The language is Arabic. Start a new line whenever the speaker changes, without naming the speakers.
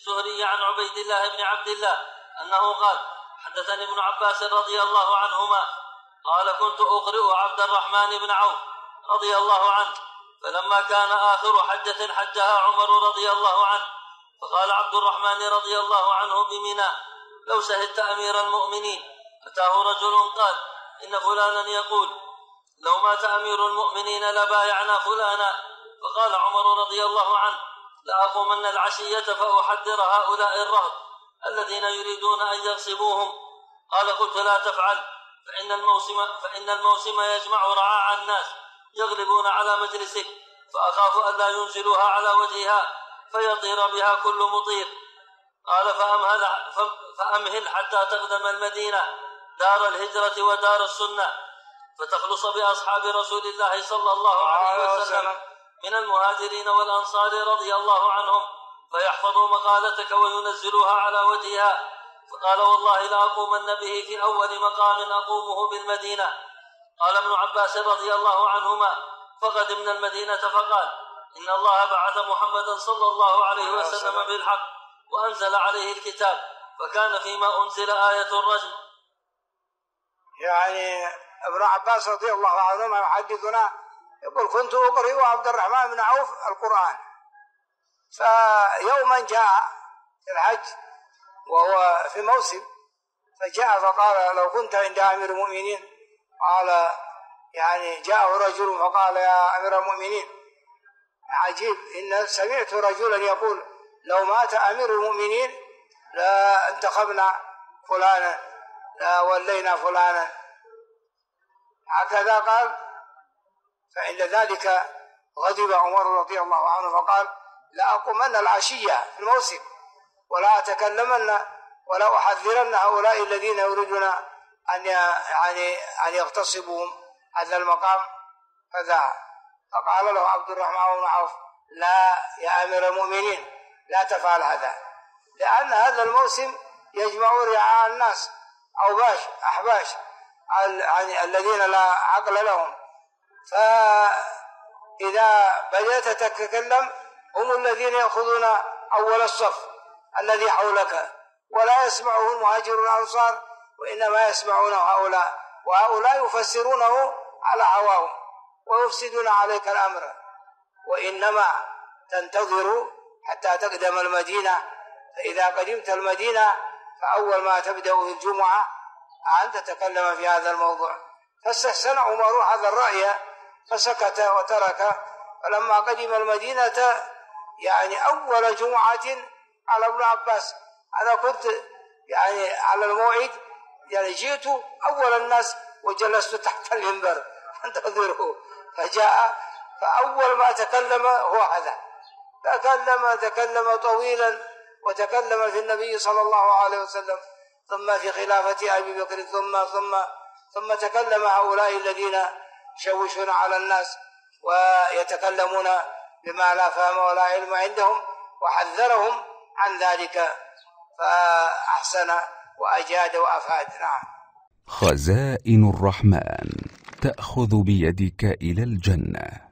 الزهري عن عبيد الله بن عبد الله أنه قال حدثني ابن عباس رضي الله عنهما قال كنت أقرئ عبد الرحمن بن عوف رضي الله عنه فلما كان آخر حجة حجها عمر رضي الله عنه فقال عبد الرحمن رضي الله عنه بمنى لو شهدت أمير المؤمنين. أتاه رجل قال إن فلانا يقول لو مات أمير المؤمنين لبايعنا فلانا. فقال عمر رضي الله عنه لأقومن العشية فأحذر هؤلاء الرهط الذين يريدون أن يغصبوهم. قال قلت لا تفعل فإن الموسم يجمع رعاع الناس يغلبون على مجلسك فأخاف أن لا ينزلوها على وجهها فيطير بها كل مطير. قال فأمهل حتى تقدم المدينة دار الهجرة ودار السنة فتخلص بأصحاب رسول الله صلى الله عليه وسلم من المهاجرين والأنصار رضي الله عنهم فيحفظوا مقالتك وينزلوها على وجهها. فقال والله لأقومن به في أول مقام أقومه بالمدينة. قال ابن عباس رضي الله عنهما فقدمنا المدينة فقال إن الله بعث محمدا صلى الله عليه وسلم بالحق وأنزل عليه الكتاب فكان فيما أنزل آية الرجم.
يعني ابن عباس رضي الله عنهما يحدثنا يقول كنت أقرئ عبد الرحمن بن عوف القرآن فيوما جاء في الحج وهو في موسم فجاء فقال لو كنت عند أمير المؤمنين قال يعني جاءه رجل فقال يا أمير المؤمنين عجيب إن سمعت رجلا يقول لو مات أمير المؤمنين لا انتخبنا فلانا لا ولينا فلانا هكذا قال. فعند ذلك غضب عمر رضي الله عنه فقال لا أقومن العشية في الموسم ولا أتكلمن ولا أحذرن هؤلاء الذين يريدون أن يغتصبوا هذا المقام كذا. فقال له عبد الرحمن بن عوف لا يا أمير المؤمنين لا تفعل هذا لأن هذا الموسم يجمع رعاع الناس أوباش أحباش الذين لا عقل لهم فإذا بدأت تتكلم هم الذين يأخذون أول الصف الذي حولك ولا يسمعه المهاجرون والأنصار وإنما يسمعونه هؤلاء وهؤلاء يفسرونه على هواهم ويفسدون عليك الأمر وإنما تنتظر حتى تقدم المدينة. فإذا قدمت المدينة فأول ما تبدأ في الجمعة أن تتكلم في هذا الموضوع. فاستحسن عمر هذا الرأي فسكت وترك. فلما قدم المدينة يعني أول جمعة على ابن عباس أنا كنت يعني على الموعد يعني جئت أول الناس وجلست تحت المنبر انتظره فجاء فأول ما تكلم هو هذا تكلم طويلا وتكلم في النبي صلى الله عليه وسلم ثم في خلافة أبي بكر ثم تكلم هؤلاء الذين يشوشون على الناس ويتكلمون بما لا فهم ولا علم عندهم وحذرهم عن ذلك فأحسن وأجاد وأفاد. نعم.
خزائن الرحمن تأخذ بيدك إلى الجنة.